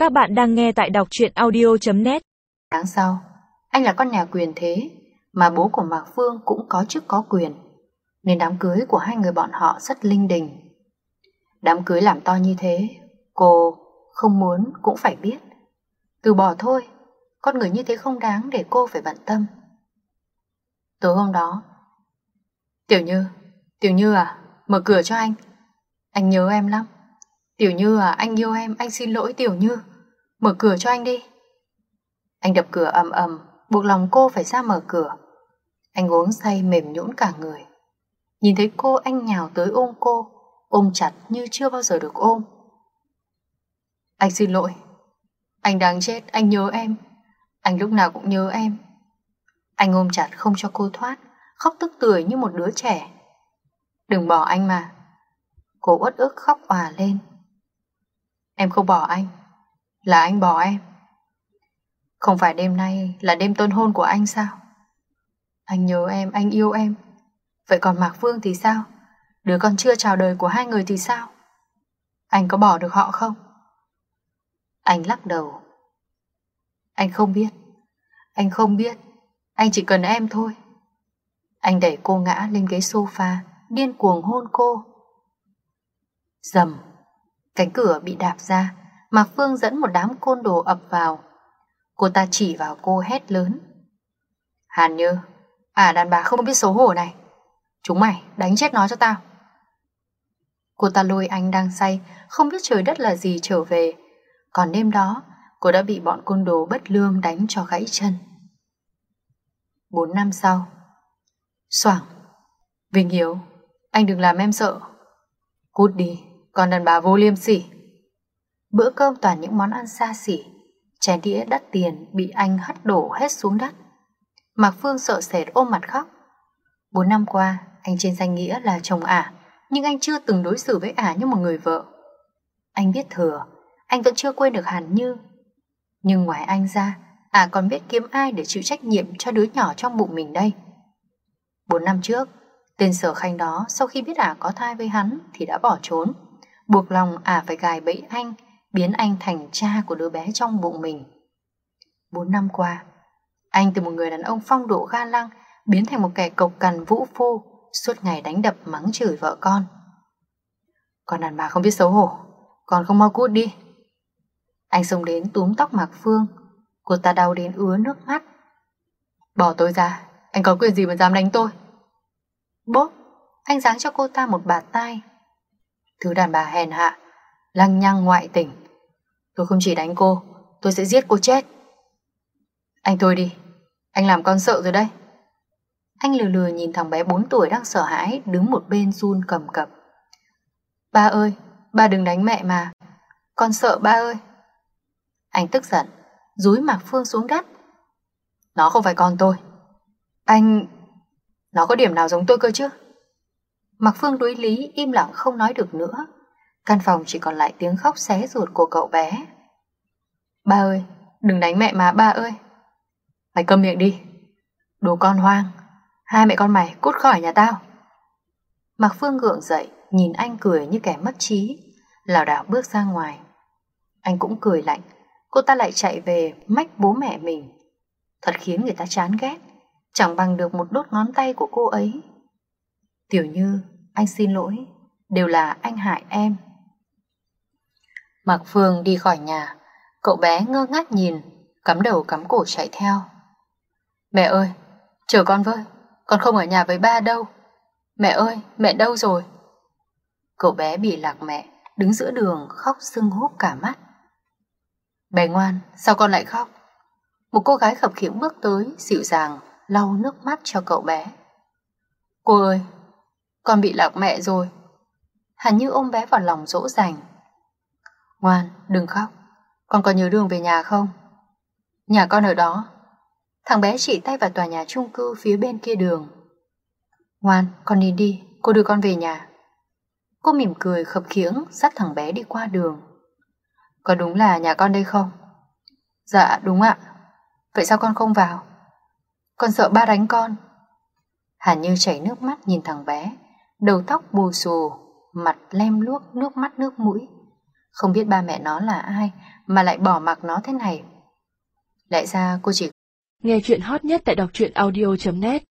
Các bạn đang nghe tại đọc truyện audio.net. Tháng sau, anh là con nhà quyền thế, mà bố của Mạc Phương cũng có chức có quyền, nên đám cưới của hai người bọn họ rất linh đình. Đám cưới làm to như thế, cô không muốn cũng phải biết. Từ bỏ thôi, con người như thế không đáng để cô phải bận tâm. Tối hôm đó, Tiểu Như à, mở cửa cho anh nhớ em lắm. Tiểu Như à, anh yêu em, anh xin lỗi Tiểu Như, mở cửa cho anh đi. Anh đập cửa ầm ầm, buộc lòng cô phải ra mở cửa. Anh uống say mềm nhũn cả người. Nhìn thấy cô, anh nhào tới ôm cô, ôm chặt như chưa bao giờ được ôm. Anh xin lỗi, anh đáng chết, anh nhớ em, anh lúc nào cũng nhớ em. Anh ôm chặt không cho cô thoát, khóc tức tưởi như một đứa trẻ. Đừng bỏ anh mà. Cô uất ức khóc òa lên. Em không bỏ anh, là anh bỏ em. Không phải đêm nay là đêm tân hôn của anh sao? Anh nhớ em, anh yêu em. Vậy còn Mạc Phương thì sao? Đứa con chưa chào đời của hai người thì sao? Anh có bỏ được họ không? Anh lắc đầu. Anh không biết. Anh chỉ cần em thôi. Anh đẩy cô ngã lên ghế sofa, điên cuồng hôn cô. Rầm, cánh cửa bị đạp ra. Mạc Phương dẫn một đám côn đồ ập vào. Cô ta chỉ vào cô hét lớn. Hàn Như, đàn bà không biết xấu hổ này, chúng mày đánh chết nó cho tao. Cô ta lôi anh đang say, không biết trời đất là gì trở về. Còn đêm đó, cô đã bị bọn côn đồ bất lương đánh cho gãy chân. 4 năm sau. Xoảng. Vinh Hiếu, anh đừng làm em sợ. Cút đi, con đàn bà vô liêm sỉ. Bữa cơm toàn những món ăn xa xỉ, chén đĩa đắt tiền bị anh hất đổ hết xuống đất. Mạc Phương sợ sệt ôm mặt khóc. 4 năm qua, anh trên danh nghĩa là chồng ả, nhưng anh chưa từng đối xử với ả như một người vợ. Anh biết thừa, anh vẫn chưa quên được Hàn Như. Nhưng ngoài anh ra, ả còn biết kiếm ai để chịu trách nhiệm cho đứa nhỏ trong bụng mình đây. 4 năm trước, tên Sở Khanh đó sau khi biết ả có thai với hắn thì đã bỏ trốn, buộc lòng ả phải gài bẫy anh, biến anh thành cha của đứa bé trong bụng mình. 4 năm qua, anh từ một người đàn ông phong độ ga lăng biến thành một kẻ cộc cằn vũ phu, suốt ngày đánh đập mắng chửi vợ con. Con đàn bà không biết xấu hổ, còn không mau cút đi. Anh xông đến túm tóc Mạc Phương. Cô ta đau đến ứa nước mắt. Bỏ tôi ra, anh có quyền gì mà dám đánh tôi? Bốp, anh giáng cho cô ta một bạt tai. Thứ đàn bà hèn hạ, lăng nhăng ngoại tình. Tôi không chỉ đánh cô, tôi sẽ giết cô chết. Anh thôi đi, anh làm con sợ rồi đây. Anh lừa lừa nhìn thằng bé 4 tuổi đang sợ hãi đứng một bên run cầm cập. Ba ơi, ba đừng đánh mẹ mà, con sợ ba ơi. Anh tức giận, dúi Mạc Phương xuống đất. Nó không phải con tôi. Nó có điểm nào giống tôi cơ chứ? Mạc Phương đối lý im lặng không nói được nữa. Căn phòng chỉ còn lại tiếng khóc xé ruột của cậu bé. Ba ơi, đừng đánh mẹ mà ba ơi. Mày câm miệng đi, đồ con hoang. Hai mẹ con mày cút khỏi nhà tao. Mạc Phương gượng dậy, nhìn anh cười như kẻ mất trí, lảo đảo bước ra ngoài. Anh cũng cười lạnh. Cô ta lại chạy về mách bố mẹ mình. Thật khiến người ta chán ghét, chẳng bằng được một đốt ngón tay của cô ấy. Tiểu Như, anh xin lỗi, đều là anh hại em. Mạc Phương đi khỏi nhà. Cậu bé ngơ ngác nhìn, cắm đầu cắm cổ chạy theo. Mẹ ơi, chờ con với, con không ở nhà với ba đâu. Mẹ ơi, mẹ đâu rồi? Cậu bé bị lạc mẹ, đứng giữa đường khóc sưng húp cả mắt. Bé ngoan, sao con lại khóc? Một cô gái khập khiễng bước tới, dịu dàng lau nước mắt cho cậu bé. Cô ơi, con bị lạc mẹ rồi. Hàn Như ôm bé vào lòng dỗ dành. Ngoan, đừng khóc, con có nhớ đường về nhà không? Nhà con ở đó. Thằng bé chỉ tay vào tòa nhà chung cư phía bên kia đường. Ngoan, con đi đi, cô đưa con về nhà. Cô mỉm cười khập khiễng dắt thằng bé đi qua đường. Có đúng là nhà con đây không? Dạ đúng ạ. Vậy sao con không vào? Con sợ ba đánh con. Hàn Như chảy nước mắt nhìn thằng bé, đầu tóc bù xù, mặt lem luốc nước mắt nước mũi. Không biết ba mẹ nó là ai mà lại bỏ mặc nó thế này. Lẽ ra cô chỉ... Nghe chuyện hot nhất tại đọc truyện audio.net